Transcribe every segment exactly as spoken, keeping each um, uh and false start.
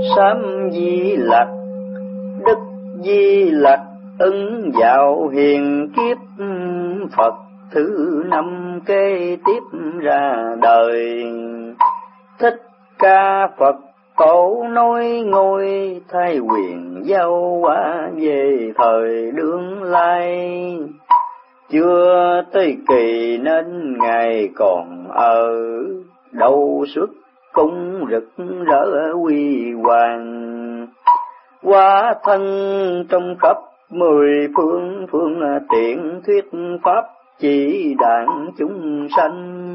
sám di lặc, đức di lặc ứng vào hiền kiếp, Phật thứ năm kế tiếp ra đời. Thích Ca Phật Tổ nói ngôi, thay quyền giao hóa về thời đương lai. Chưa tới kỳ nên Ngài còn ở đâu xuất cung rực rỡ huy hoàng. Hóa thân trong khắp mười phương, phương tiện thuyết pháp chỉ đặng chúng sanh.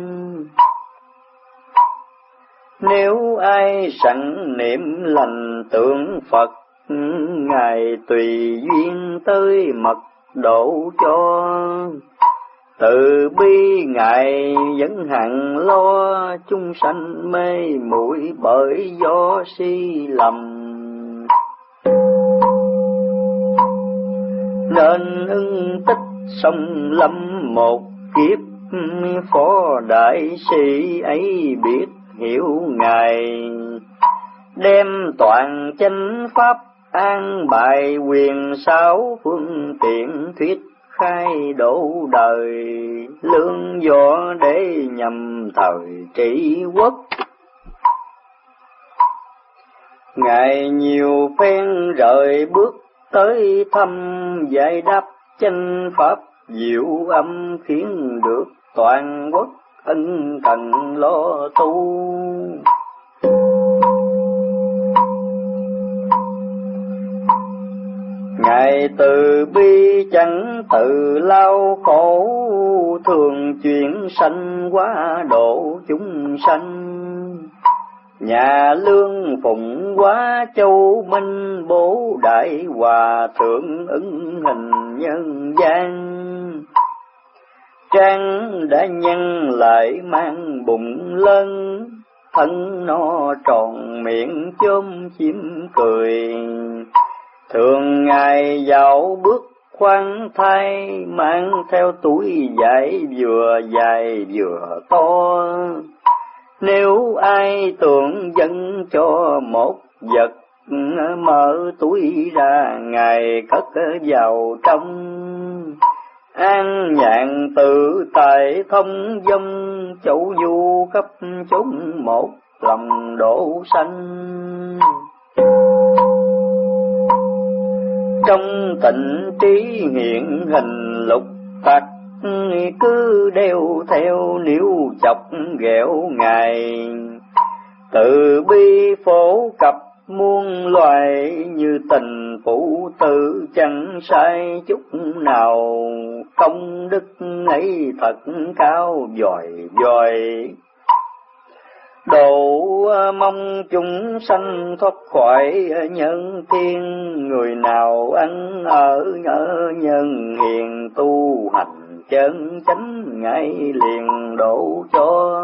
Nếu ai sẵn niệm lành tượng Phật, Ngài tùy duyên tới mật độ cho. Từ bi Ngài vẫn hằng lo, chúng sanh mê muội bởi do si lầm. Nên ưng tích sông lâm một kiếp, phó đại sĩ ấy biết hiểu Ngài. Đem toàn chánh pháp an bài, quyền sáu phương tiện thuyết khai độ đời. Lương võ để nhằm thời trị quốc, Ngài nhiều phen rời bước tới thăm, giải đáp chánh pháp diệu âm, khiến được toàn quốc ân cần lo tu. Ngài từ bi chẳng tự lao khổ, thường chuyển sanh hóa độ chúng sanh. Nhà Lương Phụng Hóa Châu Minh, bố đại hòa thượng ứng hình nhân gian. Trang đã nhân lại mang bụng lớn, thân no tròn miệng chôm chim cười. Thường Ngài dạo bước khoan thai, mang theo túi vải vừa dài vừa to. Nếu ai tưởng dâng cho một vật, mở túi ra Ngài cất vào trong. An nhàn tự tại thông dâm, châu du khắp chốn một lòng độ sanh. Trong tịnh trí hiện hình lục tặc, cứ đeo theo níu chọc ghẹo Ngài. Từ bi phổ cập muôn loài, như tình phụ tử chẳng sai chút nào. Công đức ấy thật cao vời vời, độ mong chúng sanh thoát khỏi nhân thiên. Người nào ăn ở ở nhân hiền, tu hành chân chánh Ngài liền độ cho.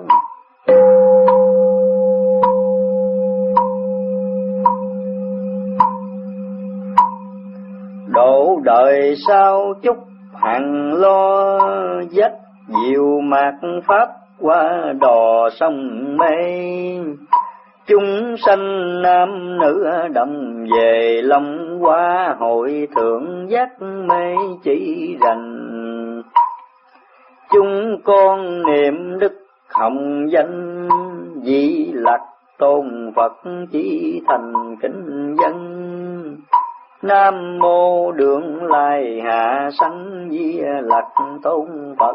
Độ đời sau chúc hằng lo, dắt diệu mạt pháp qua đò sông mê. Chúng sanh nam nữ đồng về long qua, hội thượng giác mê chỉ rành. Chúng con niệm đức hồng danh, di lặc tôn Phật chỉ thành kính dân. Nam mô Đường Lai Hạ Sanh Di Lặc Tôn Phật.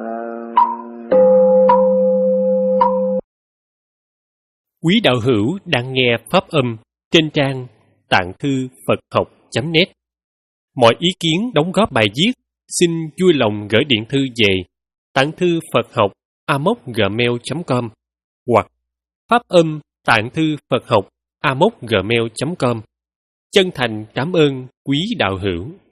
Quý đạo hữu đang nghe pháp âm trên trang tạng thư Phật học chấm net. Mọi ý kiến đóng góp bài viết xin vui lòng gửi điện thư về tạng thư Phật học a m o c gmail chấm com hoặc pháp âm tạng thư Phật học a m o c gmail chấm com. Chân thành cảm ơn quý đạo hữu.